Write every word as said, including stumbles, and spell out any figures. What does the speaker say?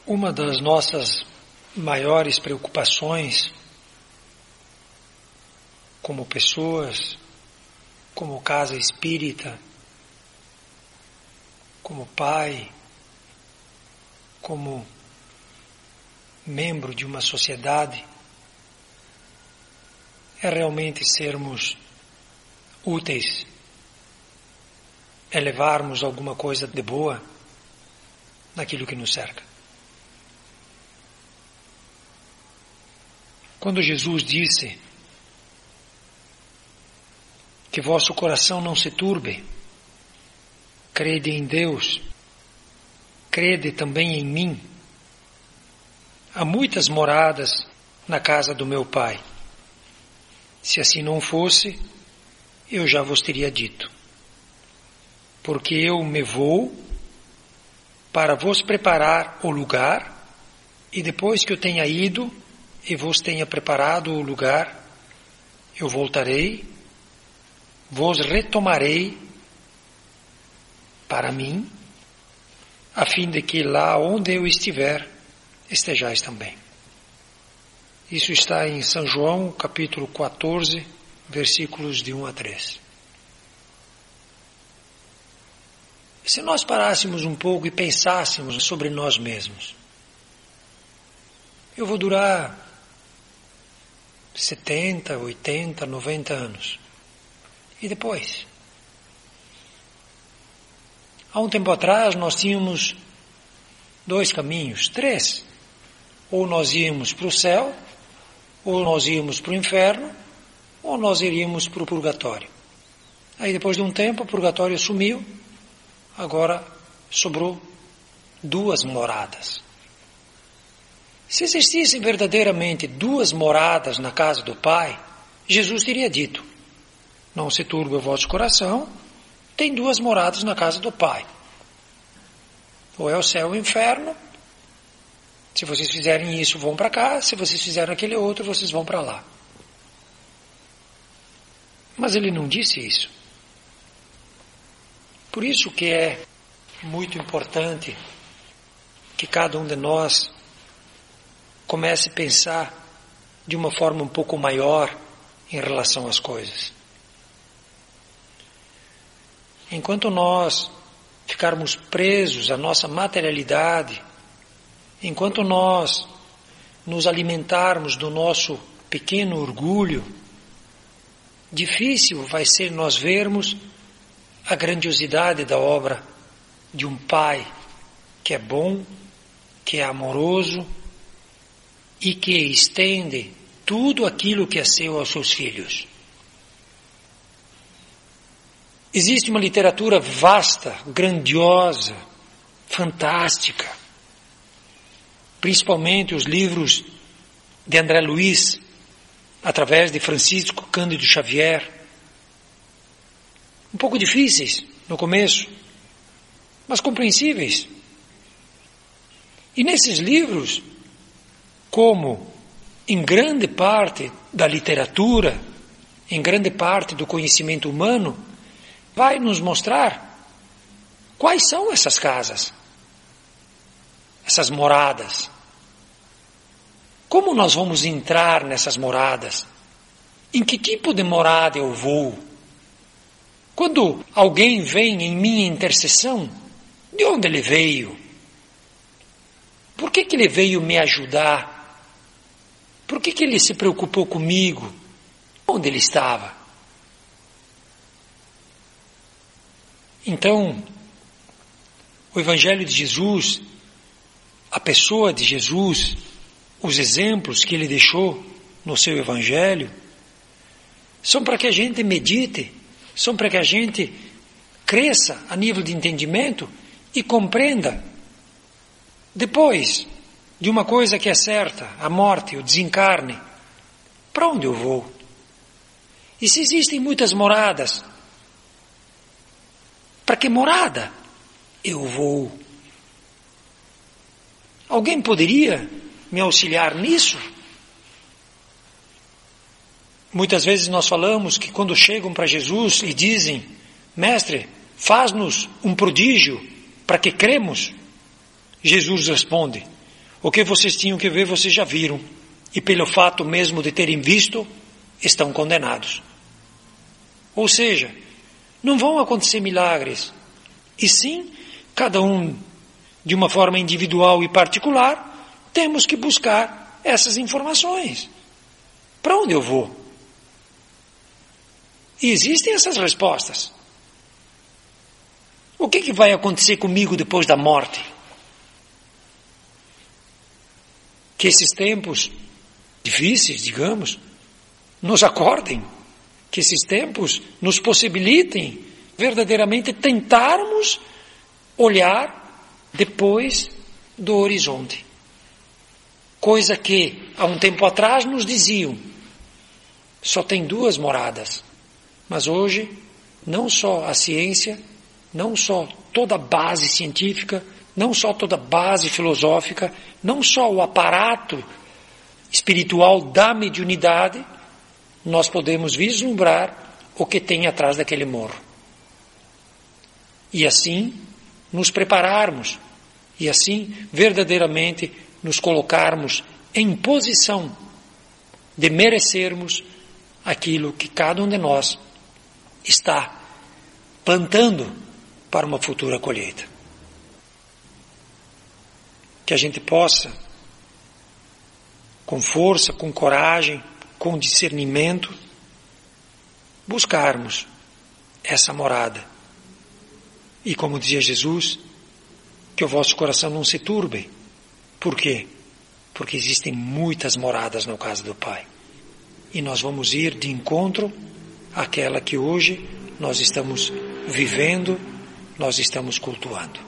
Uma das nossas maiores preocupações como pessoas, como casa espírita, como pai, como membro de uma sociedade, é realmente sermos úteis, é levarmos alguma coisa de boa naquilo que nos cerca. Quando Jesus disse que vosso coração não se turbe, crede em Deus, crede também em mim. Há muitas moradas na casa do meu Pai. Se assim não fosse, eu já vos teria dito. Porque eu me vou para vos preparar o lugar, e depois que eu tenha ido e vos tenha preparado o lugar, eu voltarei, vos retomarei para mim, a fim de que lá onde eu estiver, estejais também. Isso está em São João, capítulo quatorze, versículos de um a três. Se nós parássemos um pouco e pensássemos sobre nós mesmos, eu vou durar setenta, oitenta, noventa anos. E depois? Há um tempo atrás nós tínhamos dois caminhos, três. Ou nós íamos para o céu, ou nós íamos para o inferno, ou nós iríamos para o purgatório. Aí depois de um tempo o purgatório sumiu, agora sobrou duas moradas. Se existissem verdadeiramente duas moradas na casa do Pai, Jesus teria dito: não se turbe o vosso coração, tem duas moradas na casa do Pai. Ou é o céu ou o inferno. Se vocês fizerem isso, vão para cá. Se vocês fizerem aquele outro, vocês vão para lá. Mas ele não disse isso. Por isso que é muito importante que cada um de nós comece a pensar de uma forma um pouco maior em relação às coisas. Enquanto nós ficarmos presos à nossa materialidade, enquanto nós nos alimentarmos do nosso pequeno orgulho, difícil vai ser nós vermos a grandiosidade da obra de um Pai que é bom, que é amoroso e que estende tudo aquilo que é seu aos seus filhos. Existe uma literatura vasta, grandiosa, fantástica, principalmente os livros de André Luiz, através de Francisco Cândido Xavier, um pouco difíceis no começo, mas compreensíveis. E nesses livros, como em grande parte da literatura, em grande parte do conhecimento humano, vai nos mostrar quais são essas casas, essas moradas. Como nós vamos entrar nessas moradas? Em que tipo de morada eu vou? Quando alguém vem em minha intercessão, de onde ele veio? Por que que ele veio me ajudar? Por que que ele se preocupou comigo? Onde ele estava? Então, o Evangelho de Jesus, a pessoa de Jesus, os exemplos que ele deixou no seu Evangelho, são para que a gente medite, são para que a gente cresça a nível de entendimento e compreenda, depois de uma coisa que é certa, a morte, o desencarne, para onde eu vou? E se existem muitas moradas, para que morada eu vou? Alguém poderia me auxiliar nisso? Muitas vezes nós falamos que quando chegam para Jesus e dizem: Mestre, faz-nos um prodígio para que cremos, Jesus responde: O que vocês tinham que ver, vocês já viram. E pelo fato mesmo de terem visto, estão condenados. Ou seja, não vão acontecer milagres. E sim, cada um, de uma forma individual e particular, temos que buscar essas informações. Para onde eu vou? E existem essas respostas. O que, que vai acontecer comigo depois da morte? Que esses tempos difíceis, digamos, nos acordem, que esses tempos nos possibilitem verdadeiramente tentarmos olhar depois do horizonte. Coisa que há um tempo atrás nos diziam, só tem duas moradas. Mas hoje, não só a ciência, não só toda a base científica, não só toda a base filosófica, não só o aparato espiritual da mediunidade, nós podemos vislumbrar o que tem atrás daquele morro. E assim nos prepararmos, e assim verdadeiramente nos colocarmos em posição de merecermos aquilo que cada um de nós está plantando para uma futura colheita. Que a gente possa, com força, com coragem, com discernimento, buscarmos essa morada. E como dizia Jesus, que o vosso coração não se turbe. Por quê? Porque existem muitas moradas na casa do Pai. E nós vamos ir de encontro àquela que hoje nós estamos vivendo, nós estamos cultuando.